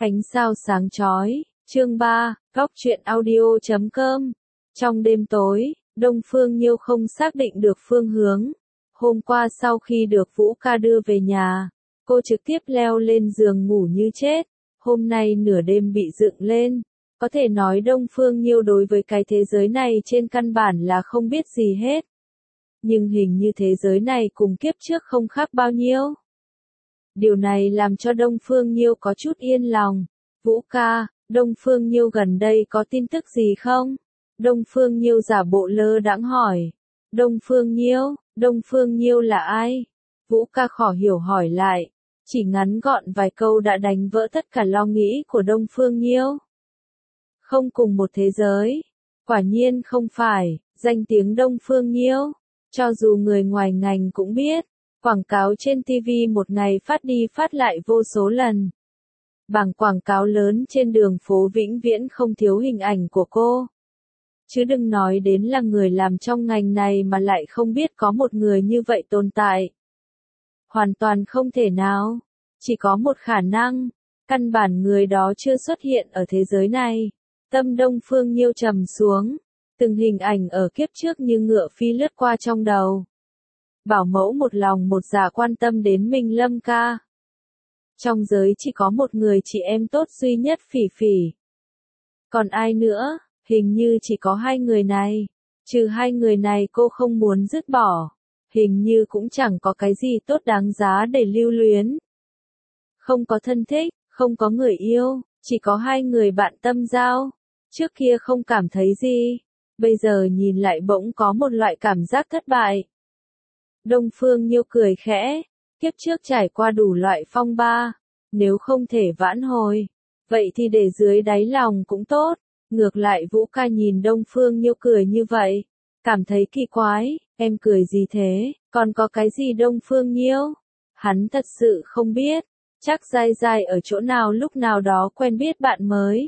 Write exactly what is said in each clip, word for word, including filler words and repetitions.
Ánh sao sáng chói, chương ba, góc truyện audio chấm com. Trong đêm tối, Đông Phương Nhiêu không xác định được phương hướng. Hôm qua sau khi được Vũ ca đưa về nhà, cô trực tiếp leo lên giường ngủ như chết. Hôm nay nửa đêm bị dựng lên. Có thể nói Đông Phương Nhiêu đối với cái thế giới này trên căn bản là không biết gì hết. Nhưng hình như thế giới này cùng kiếp trước không khác bao nhiêu. Điều này làm cho Đông Phương Nhiêu có chút yên lòng. Vũ ca, Đông Phương Nhiêu gần đây có tin tức gì không? Đông Phương Nhiêu giả bộ lơ đãng hỏi. Đông Phương Nhiêu, Đông Phương Nhiêu là ai? Vũ ca khó hiểu hỏi lại. Chỉ ngắn gọn vài câu đã đánh vỡ tất cả lo nghĩ của Đông Phương Nhiêu. Không cùng một thế giới. Quả nhiên không phải, danh tiếng Đông Phương Nhiêu. Cho dù người ngoài ngành cũng biết. Quảng cáo trên ti vi một ngày phát đi phát lại vô số lần. Bảng quảng cáo lớn trên đường phố vĩnh viễn không thiếu hình ảnh của cô. Chứ đừng nói đến là người làm trong ngành này mà lại không biết có một người như vậy tồn tại. Hoàn toàn không thể nào. Chỉ có một khả năng. Căn bản người đó chưa xuất hiện ở thế giới này. Tâm Đông Phương Nhiêu trầm xuống. Từng hình ảnh ở kiếp trước như ngựa phi lướt qua trong đầu. Bảo mẫu một lòng một dạ quan tâm đến Minh Lâm ca. Trong giới chỉ có một người chị em tốt duy nhất Phỉ Phỉ. Còn ai nữa, hình như chỉ có hai người này. Trừ hai người này cô không muốn dứt bỏ. Hình như cũng chẳng có cái gì tốt đáng giá để lưu luyến. Không có thân thích, không có người yêu, chỉ có hai người bạn tâm giao. Trước kia không cảm thấy gì. Bây giờ nhìn lại bỗng có một loại cảm giác thất bại. Đông Phương Nhiêu cười khẽ, kiếp trước trải qua đủ loại phong ba, nếu không thể vãn hồi, vậy thì để dưới đáy lòng cũng tốt. Ngược lại Vũ ca nhìn Đông Phương Nhiêu cười như vậy, cảm thấy kỳ quái, em cười gì thế, còn có cái gì Đông Phương Nhiêu? Hắn thật sự không biết, chắc dai dai ở chỗ nào lúc nào đó quen biết bạn mới.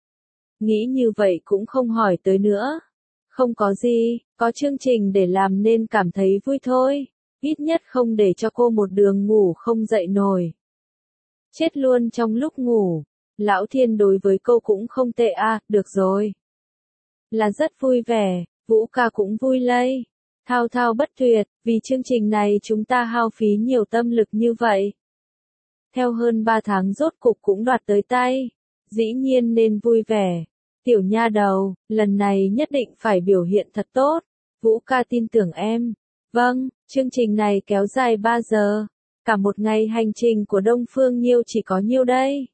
Nghĩ như vậy cũng không hỏi tới nữa. Không có gì, có chương trình để làm nên cảm thấy vui thôi, ít nhất không để cho cô một đường ngủ không dậy nổi. Chết luôn trong lúc ngủ, Lão Thiên đối với cô cũng không tệ à, được rồi. Là rất vui vẻ, Vũ ca cũng vui lây, thao thao bất tuyệt, vì chương trình này chúng ta hao phí nhiều tâm lực như vậy. Theo hơn ba tháng rốt cục cũng đoạt tới tay, dĩ nhiên nên vui vẻ. Tiểu nha đầu, lần này nhất định phải biểu hiện thật tốt. Vũ ca tin tưởng em. Vâng, chương trình này kéo dài ba giờ. Cả một ngày hành trình của Đông Phương Nhiêu chỉ có nhiêu đây?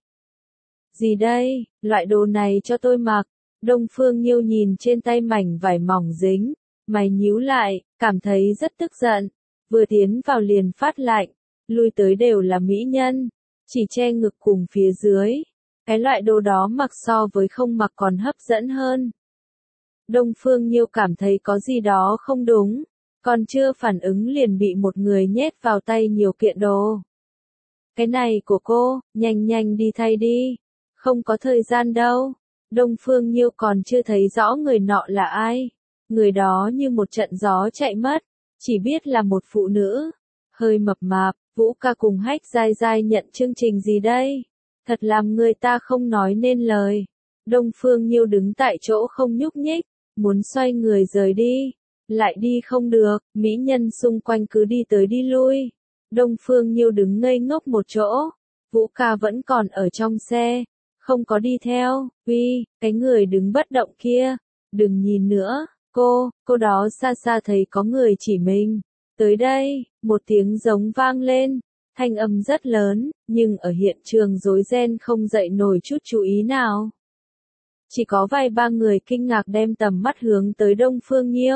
Gì đây? Loại đồ này cho tôi mặc. Đông Phương Nhiêu nhìn trên tay mảnh vải mỏng dính. Mày nhíu lại, cảm thấy rất tức giận. Vừa tiến vào liền phát lạnh. Lui tới đều là mỹ nhân. Chỉ che ngực cùng phía dưới. Cái loại đồ đó mặc so với không mặc còn hấp dẫn hơn. Đông Phương Nhiêu cảm thấy có gì đó không đúng. Còn chưa phản ứng liền bị một người nhét vào tay nhiều kiện đồ. Cái này của cô, nhanh nhanh đi thay đi. Không có thời gian đâu. Đông Phương Nhiêu còn chưa thấy rõ người nọ là ai. Người đó như một trận gió chạy mất. Chỉ biết là một phụ nữ. Hơi mập mạp, Vũ ca cùng Hách dai dai nhận chương trình gì đây? Thật làm người ta không nói nên lời. Đông Phương Nhiêu đứng tại chỗ không nhúc nhích, muốn xoay người rời đi. Lại đi không được, mỹ nhân xung quanh cứ đi tới đi lui. Đông Phương Nhiêu đứng ngây ngốc một chỗ. Vũ ca vẫn còn ở trong xe, không có đi theo. Uy, cái người đứng bất động kia, đừng nhìn nữa. Cô, cô đó xa xa thấy có người chỉ mình. Tới đây, một tiếng giống vang lên. Thanh âm rất lớn, nhưng ở hiện trường rối ren không dậy nổi chút chú ý nào. Chỉ có vài ba người kinh ngạc đem tầm mắt hướng tới Đông Phương Nhiêu.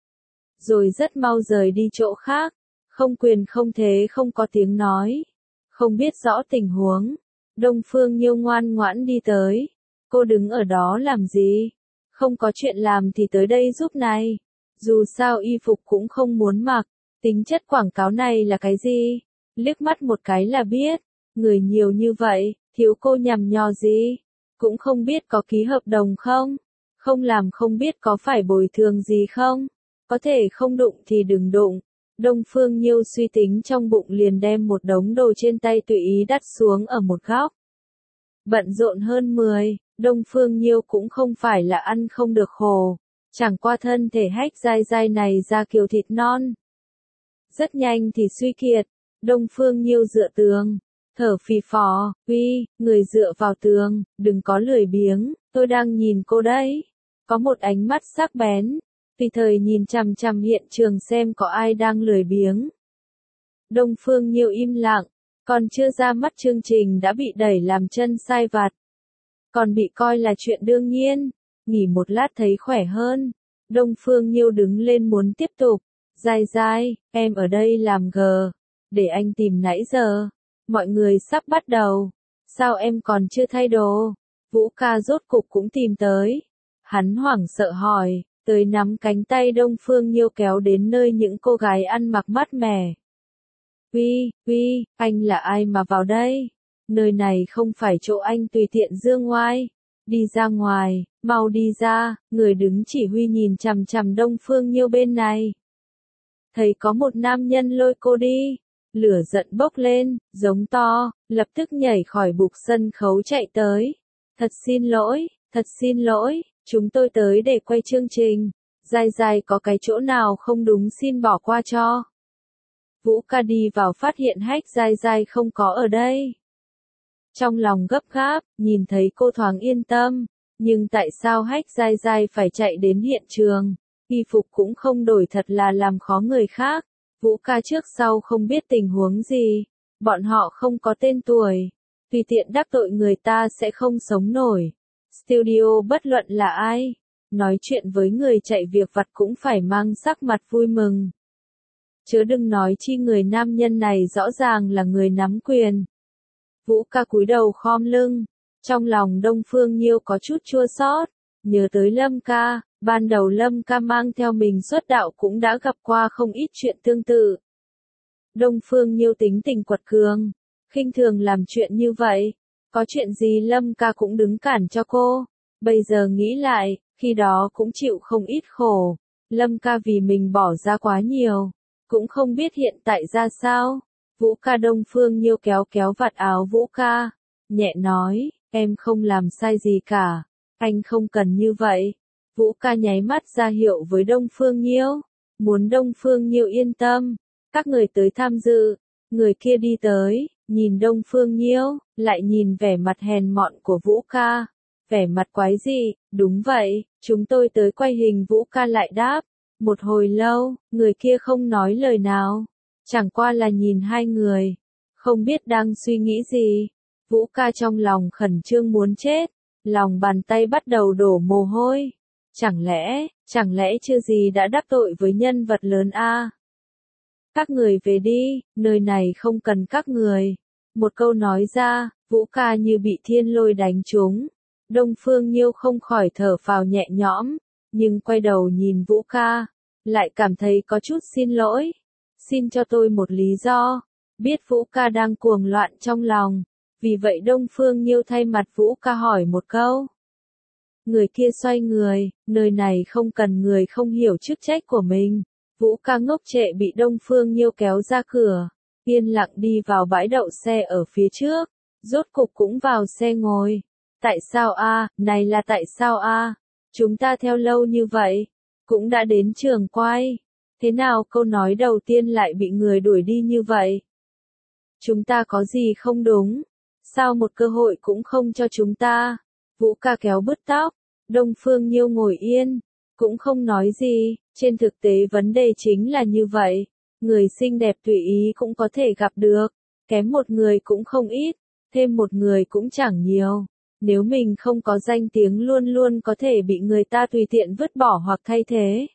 Rồi rất mau rời đi chỗ khác, không quyền không thế không có tiếng nói. Không biết rõ tình huống, Đông Phương Nhiêu ngoan ngoãn đi tới. Cô đứng ở đó làm gì? Không có chuyện làm thì tới đây giúp này. Dù sao y phục cũng không muốn mặc, tính chất quảng cáo này là cái gì? Liếc mắt một cái là biết, người nhiều như vậy, thiếu cô nhằm nhò gì, cũng không biết có ký hợp đồng không, không làm không biết có phải bồi thường gì không, có thể không đụng thì đừng đụng. Đông Phương Nhiêu suy tính trong bụng liền đem một đống đồ trên tay tùy ý đặt xuống ở một góc. Bận rộn hơn mười, Đông Phương Nhiêu cũng không phải là ăn không được khổ. Chẳng qua thân thể hách dai dai này ra kiểu thịt non. Rất nhanh thì suy kiệt, Đông Phương Nhiêu dựa tường, thở phì phò, uy, người dựa vào tường, đừng có lười biếng, tôi đang nhìn cô đấy. Có một ánh mắt sắc bén, tùy thời nhìn chằm chằm hiện trường xem có ai đang lười biếng. Đông Phương Nhiêu im lặng, còn chưa ra mắt chương trình đã bị đẩy làm chân sai vặt. Còn bị coi là chuyện đương nhiên, nghỉ một lát thấy khỏe hơn. Đông Phương Nhiêu đứng lên muốn tiếp tục. Dai dai, em ở đây làm gờ, để anh tìm nãy giờ. Mọi người sắp bắt đầu. Sao em còn chưa thay đồ? Vũ ca rốt cục cũng tìm tới. Hắn hoảng sợ hỏi, tới nắm cánh tay Đông Phương Nhiêu kéo đến nơi những cô gái ăn mặc mát mẻ. Uy, uy, anh là ai mà vào đây? Nơi này không phải chỗ anh tùy tiện dương ngoai. Đi ra ngoài, mau đi ra, người đứng chỉ huy nhìn chằm chằm Đông Phương Nhiêu bên này. Thấy có một nam nhân lôi cô đi, lửa giận bốc lên, giống to, lập tức nhảy khỏi bục sân khấu chạy tới. Thật xin lỗi, thật xin lỗi, chúng tôi tới để quay chương trình. Dai dai có cái chỗ nào không đúng xin bỏ qua cho. Vũ ca đi vào phát hiện hách dai dai không có ở đây. Trong lòng gấp gáp, nhìn thấy cô thoáng yên tâm, nhưng tại sao hách dai dai phải chạy đến hiện trường? Y phục cũng không đổi thật là làm khó người khác. Vũ ca trước sau không biết tình huống gì. Bọn họ không có tên tuổi. Tùy tiện đắc tội người ta sẽ không sống nổi. Studio bất luận là ai. Nói chuyện với người chạy việc vặt cũng phải mang sắc mặt vui mừng. Chớ đừng nói chi người nam nhân này rõ ràng là người nắm quyền. Vũ ca cúi đầu khom lưng. Trong lòng Đông Phương Nhiêu có chút chua xót. Nhớ tới Lâm ca. Ban đầu Lâm ca mang theo mình xuất đạo cũng đã gặp qua không ít chuyện tương tự. Đông Phương Nhiêu tính tình quật cường, khinh thường làm chuyện như vậy. Có chuyện gì Lâm ca cũng đứng cản cho cô. Bây giờ nghĩ lại, khi đó cũng chịu không ít khổ. Lâm ca vì mình bỏ ra quá nhiều, cũng không biết hiện tại ra sao. Vũ ca Đông Phương Nhiêu kéo kéo vạt áo Vũ ca, nhẹ nói, em không làm sai gì cả, anh không cần như vậy. Vũ ca nháy mắt ra hiệu với Đông Phương Nhiêu, muốn Đông Phương Nhiêu yên tâm. Các người tới tham dự, người kia đi tới, nhìn Đông Phương Nhiêu, lại nhìn vẻ mặt hèn mọn của Vũ ca. Vẻ mặt quái dị, đúng vậy, chúng tôi tới quay hình. Vũ ca lại đáp. Một hồi lâu, người kia không nói lời nào, chẳng qua là nhìn hai người, không biết đang suy nghĩ gì. Vũ ca trong lòng khẩn trương muốn chết, lòng bàn tay bắt đầu đổ mồ hôi. Chẳng lẽ, chẳng lẽ chưa gì đã đắc tội với nhân vật lớn a? Các người về đi, nơi này không cần các người. Một câu nói ra, Vũ ca như bị thiên lôi đánh trúng. Đông Phương Nhiêu không khỏi thở phào nhẹ nhõm, nhưng quay đầu nhìn Vũ ca, lại cảm thấy có chút xin lỗi. Xin cho tôi một lý do. Biết Vũ ca đang cuồng loạn trong lòng, vì vậy Đông Phương Nhiêu thay mặt Vũ ca hỏi một câu. Người kia xoay người, nơi này không cần người không hiểu chức trách của mình. Vũ ca ngốc trệ bị Đông Phương Nhiêu kéo ra cửa, yên lặng đi vào bãi đậu xe ở phía trước, rốt cục cũng vào xe ngồi. Tại sao a, này là tại sao a? Chúng ta theo lâu như vậy, cũng đã đến trường quay. Thế nào câu nói đầu tiên lại bị người đuổi đi như vậy? Chúng ta có gì không đúng? Sao một cơ hội cũng không cho chúng ta? Vũ ca kéo bứt tóc, Đông Phương Nhiêu ngồi yên, cũng không nói gì. Trên thực tế vấn đề chính là như vậy. Người xinh đẹp tùy ý cũng có thể gặp được, kém một người cũng không ít, thêm một người cũng chẳng nhiều. Nếu mình không có danh tiếng luôn luôn có thể bị người ta tùy tiện vứt bỏ hoặc thay thế.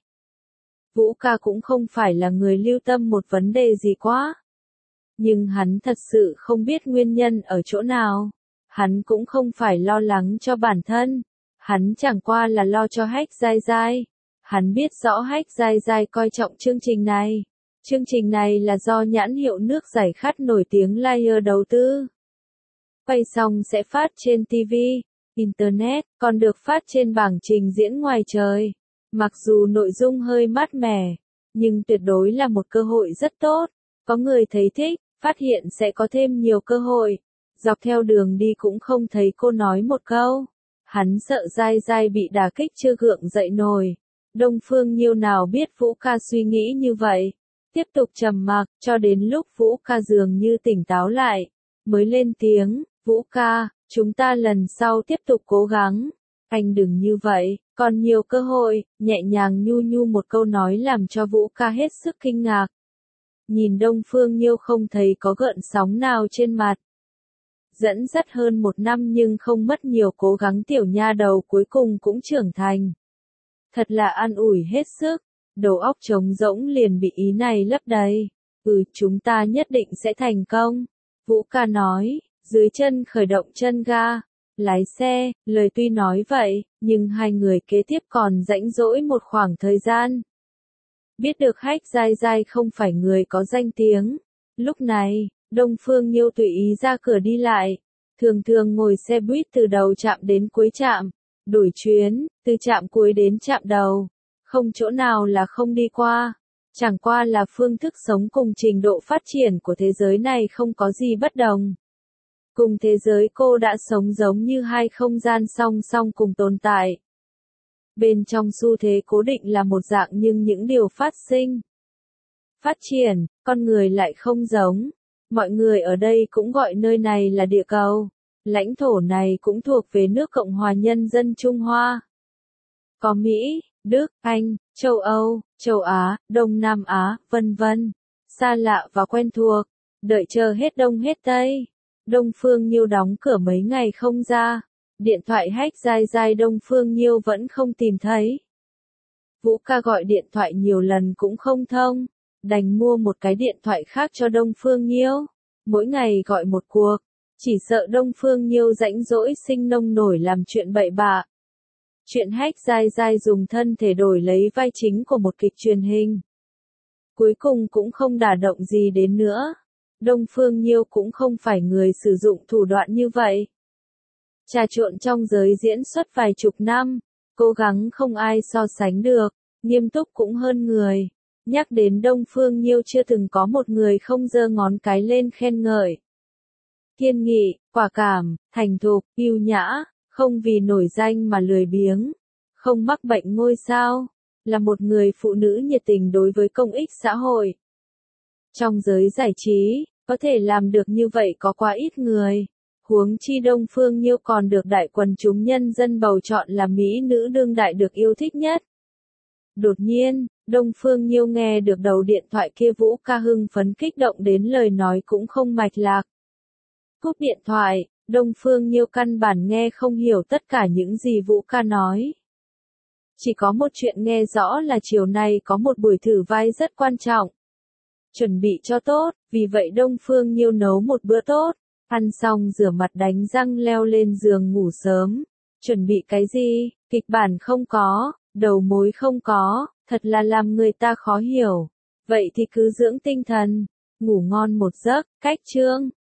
Vũ ca cũng không phải là người lưu tâm một vấn đề gì quá. Nhưng hắn thật sự không biết nguyên nhân ở chỗ nào. Hắn cũng không phải lo lắng cho bản thân. Hắn chẳng qua là lo cho hách dai dai. Hắn biết rõ hách dai dai coi trọng chương trình này. Chương trình này là do nhãn hiệu nước giải khát nổi tiếng Layer đầu tư. Quay xong sẽ phát trên ti vi, Internet, còn được phát trên bảng trình diễn ngoài trời. Mặc dù nội dung hơi mát mẻ, nhưng tuyệt đối là một cơ hội rất tốt. Có người thấy thích, phát hiện sẽ có thêm nhiều cơ hội. Dọc theo đường đi cũng không thấy cô nói một câu. Hắn sợ dai dai bị đả kích chưa gượng dậy nổi. Đông Phương Nhiêu nào biết Vũ ca suy nghĩ như vậy. Tiếp tục trầm mặc, cho đến lúc Vũ ca dường như tỉnh táo lại. Mới lên tiếng, Vũ ca, chúng ta lần sau tiếp tục cố gắng. Anh đừng như vậy, còn nhiều cơ hội, nhẹ nhàng nhu nhu một câu nói làm cho Vũ ca hết sức kinh ngạc. Nhìn Đông Phương Nhiêu không thấy có gợn sóng nào trên mặt. Dẫn dắt hơn một năm nhưng không mất nhiều cố gắng tiểu nha đầu cuối cùng cũng trưởng thành. Thật là an ủi hết sức, đầu óc trống rỗng liền bị ý này lấp đầy. Ừ, chúng ta nhất định sẽ thành công. Vũ ca nói, dưới chân khởi động chân ga, lái xe, lời tuy nói vậy, nhưng hai người kế tiếp còn rãnh rỗi một khoảng thời gian. Biết được Hách Giai Giai không phải người có danh tiếng. Lúc này, Đông Phương Nhiêu tùy ý ra cửa đi lại, thường thường ngồi xe buýt từ đầu trạm đến cuối trạm, đổi chuyến, từ trạm cuối đến trạm đầu, không chỗ nào là không đi qua. Chẳng qua là phương thức sống cùng trình độ phát triển của thế giới này không có gì bất đồng. Cùng thế giới cô đã sống giống như hai không gian song song cùng tồn tại. Bên trong xu thế cố định là một dạng nhưng những điều phát sinh, phát triển, con người lại không giống. Mọi người ở đây cũng gọi nơi này là địa cầu. Lãnh thổ này cũng thuộc về nước Cộng hòa Nhân dân Trung Hoa. Có Mỹ, Đức, Anh, châu Âu, châu Á, Đông Nam Á, vân vân. Xa lạ và quen thuộc. Đợi chờ hết đông hết tây. Đông Phương Nhiêu đóng cửa mấy ngày không ra. Điện thoại Hách Giai Giai Đông Phương Nhiêu vẫn không tìm thấy. Vũ ca gọi điện thoại nhiều lần cũng không thông. Đành mua một cái điện thoại khác cho Đông Phương Nhiêu. Mỗi ngày gọi một cuộc. Chỉ sợ Đông Phương Nhiêu rãnh rỗi sinh nông nổi làm chuyện bậy bạ. Chuyện Hách Giai Giai dùng thân thể đổi lấy vai chính của một kịch truyền hình. Cuối cùng cũng không đả động gì đến nữa. Đông Phương Nhiêu cũng không phải người sử dụng thủ đoạn như vậy. Trà trộn trong giới diễn xuất vài chục năm, cố gắng không ai so sánh được, nghiêm túc cũng hơn người. Nhắc đến Đông Phương Nhiêu chưa từng có một người không giơ ngón cái lên khen ngợi. Kiên nghị, quả cảm, thành thục, yêu nhã, không vì nổi danh mà lười biếng, không mắc bệnh ngôi sao, là một người phụ nữ nhiệt tình đối với công ích xã hội. Trong giới giải trí, có thể làm được như vậy có quá ít người. Huống chi Đông Phương Nhiêu còn được đại quần chúng nhân dân bầu chọn là mỹ nữ đương đại được yêu thích nhất. Đột nhiên, Đông Phương Nhiêu nghe được đầu điện thoại kia Vũ ca hưng phấn kích động đến lời nói cũng không mạch lạc. Cúp điện thoại, Đông Phương Nhiêu căn bản nghe không hiểu tất cả những gì Vũ ca nói. Chỉ có một chuyện nghe rõ là chiều nay có một buổi thử vai rất quan trọng. Chuẩn bị cho tốt, vì vậy Đông Phương Nhiêu nấu một bữa tốt. Ăn xong rửa mặt đánh răng leo lên giường ngủ sớm. Chuẩn bị cái gì? Kịch bản không có, đầu mối không có, thật là làm người ta khó hiểu. Vậy thì cứ dưỡng tinh thần, ngủ ngon một giấc, cách chương.